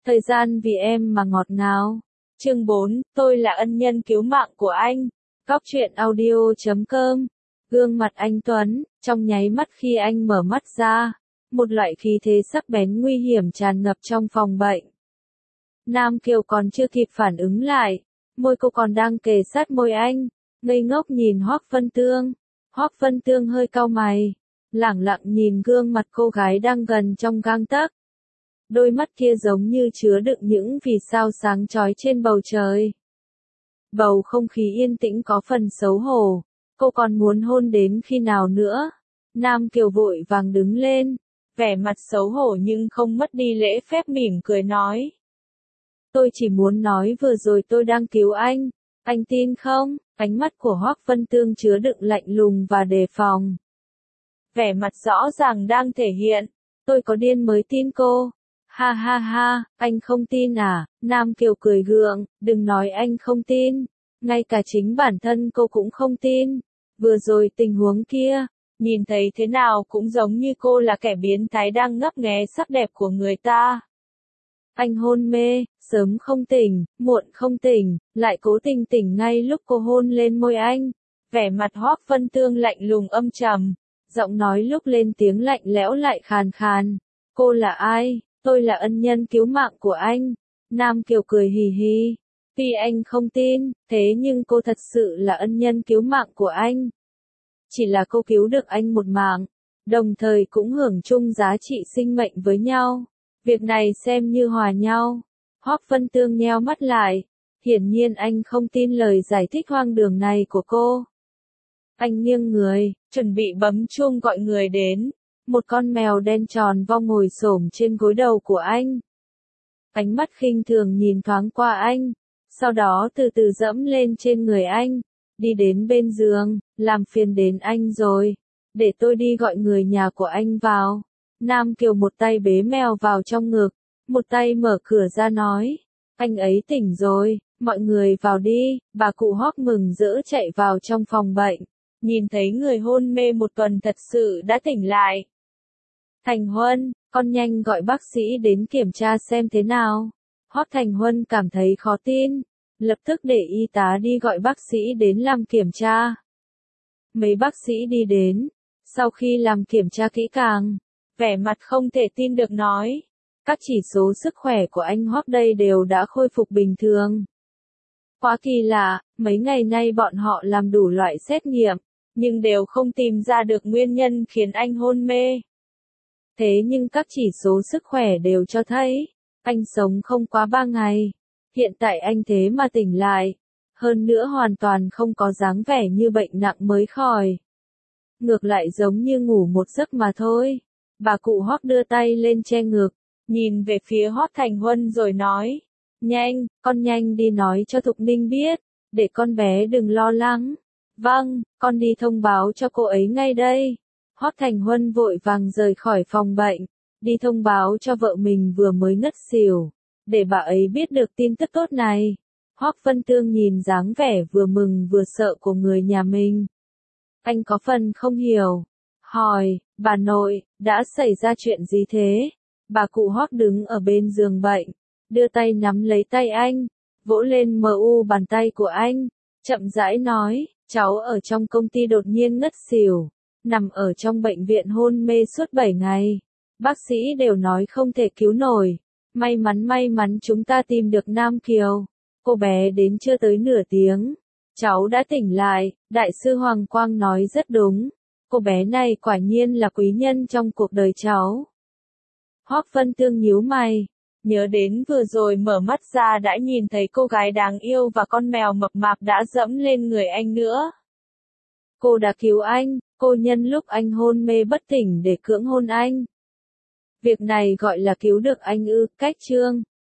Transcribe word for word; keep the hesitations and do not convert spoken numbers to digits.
Thời gian vì em mà ngọt ngào. Chương bốn, tôi là ân nhân cứu mạng của anh. Góc truyện audio chấm com. Gương mặt anh Tuấn, trong nháy mắt khi anh mở mắt ra, một loại khí thế sắc bén nguy hiểm tràn ngập trong phòng bệnh. Nam Kiều còn chưa kịp phản ứng lại, môi cô còn đang kề sát môi anh, ngây ngốc nhìn Hoắc Vân Tương. Hoắc Vân Tương hơi cau mày, lẳng lặng nhìn gương mặt cô gái đang gần trong gang tấc. Đôi mắt kia giống như chứa đựng những vì sao sáng chói trên bầu trời. Bầu không khí yên tĩnh có phần xấu hổ, cô còn muốn hôn đến khi nào nữa? Nam Kiều vội vàng đứng lên, vẻ mặt xấu hổ nhưng không mất đi lễ phép mỉm cười nói. Tôi chỉ muốn nói vừa rồi tôi đang cứu anh, anh tin không? Ánh mắt của Hoắc Vân Tương chứa đựng lạnh lùng và đề phòng. Vẻ mặt rõ ràng đang thể hiện, tôi có điên mới tin cô. Ha ha ha, anh không tin à? Nam Kiều cười gượng, đừng nói anh không tin, ngay cả chính bản thân cô cũng không tin. Vừa rồi tình huống kia, nhìn thấy thế nào cũng giống như cô là kẻ biến thái đang ngấp nghé sắc đẹp của người ta. Anh hôn mê, sớm không tỉnh, muộn không tỉnh, lại cố tình tỉnh ngay lúc cô hôn lên môi anh. Vẻ mặt Hoắc Vân Tương lạnh lùng âm trầm, giọng nói lúc lên tiếng lạnh lẽo lại khàn khàn. Cô là ai? Tôi là ân nhân cứu mạng của anh. Nam Kiều cười hì hì. Tuy anh không tin, thế nhưng cô thật sự là ân nhân cứu mạng của anh. Chỉ là cô cứu được anh một mạng, đồng thời cũng hưởng chung giá trị sinh mệnh với nhau. Việc này xem như hòa nhau. Hoắc Vân Tương nheo mắt lại. Hiển nhiên anh không tin lời giải thích hoang đường này của cô. Anh nghiêng người, chuẩn bị bấm chuông gọi người đến. Một con mèo đen tròn vo ngồi xổm trên gối đầu của anh. Ánh mắt khinh thường nhìn thoáng qua anh, sau đó từ từ dẫm lên trên người anh, đi đến bên giường, làm phiền đến anh rồi, để tôi đi gọi người nhà của anh vào. Nam Kiều một tay bế mèo vào trong ngực, một tay mở cửa ra nói, anh ấy tỉnh rồi, mọi người vào đi. Bà cụ Hoắc mừng rỡ chạy vào trong phòng bệnh, nhìn thấy người hôn mê một tuần thật sự đã tỉnh lại. Thành Huân, con nhanh gọi bác sĩ đến kiểm tra xem thế nào. Hoắc Thành Huân cảm thấy khó tin, lập tức để y tá đi gọi bác sĩ đến làm kiểm tra. Mấy bác sĩ đi đến, sau khi làm kiểm tra kỹ càng, vẻ mặt không thể tin được nói, các chỉ số sức khỏe của anh Hoắc đây đều đã khôi phục bình thường. Quá kỳ lạ, mấy ngày nay bọn họ làm đủ loại xét nghiệm, nhưng đều không tìm ra được nguyên nhân khiến anh hôn mê. Thế nhưng các chỉ số sức khỏe đều cho thấy, anh sống không quá ba ngày. Hiện tại anh thế mà tỉnh lại. Hơn nữa hoàn toàn không có dáng vẻ như bệnh nặng mới khỏi. Ngược lại giống như ngủ một giấc mà thôi. Bà cụ Hoắc đưa tay lên che ngực, nhìn về phía Hoắc Thành Huân rồi nói. Nhanh, con nhanh đi nói cho Thục Ninh biết, để con bé đừng lo lắng. Vâng, con đi thông báo cho cô ấy ngay đây. Hoắc Thành Huân vội vàng rời khỏi phòng bệnh, đi thông báo cho vợ mình vừa mới ngất xỉu, để bà ấy biết được tin tức tốt này. Hoắc Vân Tương nhìn dáng vẻ vừa mừng vừa sợ của người nhà mình. Anh có phần không hiểu, hỏi, bà nội, đã xảy ra chuyện gì thế? Bà cụ Hoắc đứng ở bên giường bệnh, đưa tay nắm lấy tay anh, vỗ lên mờ u bàn tay của anh, chậm rãi nói, cháu ở trong công ty đột nhiên ngất xỉu. Nằm ở trong bệnh viện hôn mê suốt bảy ngày. Bác sĩ đều nói không thể cứu nổi. May mắn may mắn chúng ta tìm được Nam Kiều. Cô bé đến chưa tới nửa tiếng. Cháu đã tỉnh lại, Đại sư Hoàng Quang nói rất đúng. Cô bé này quả nhiên là quý nhân trong cuộc đời cháu. Hoắc Vân Tương nhíu mày. Nhớ đến vừa rồi mở mắt ra đã nhìn thấy cô gái đáng yêu và con mèo mập mạp đã dẫm lên người anh nữa. Cô đã cứu anh, cô nhân lúc anh hôn mê bất tỉnh để cưỡng hôn anh. Việc này gọi là cứu được anh ư? Cách chương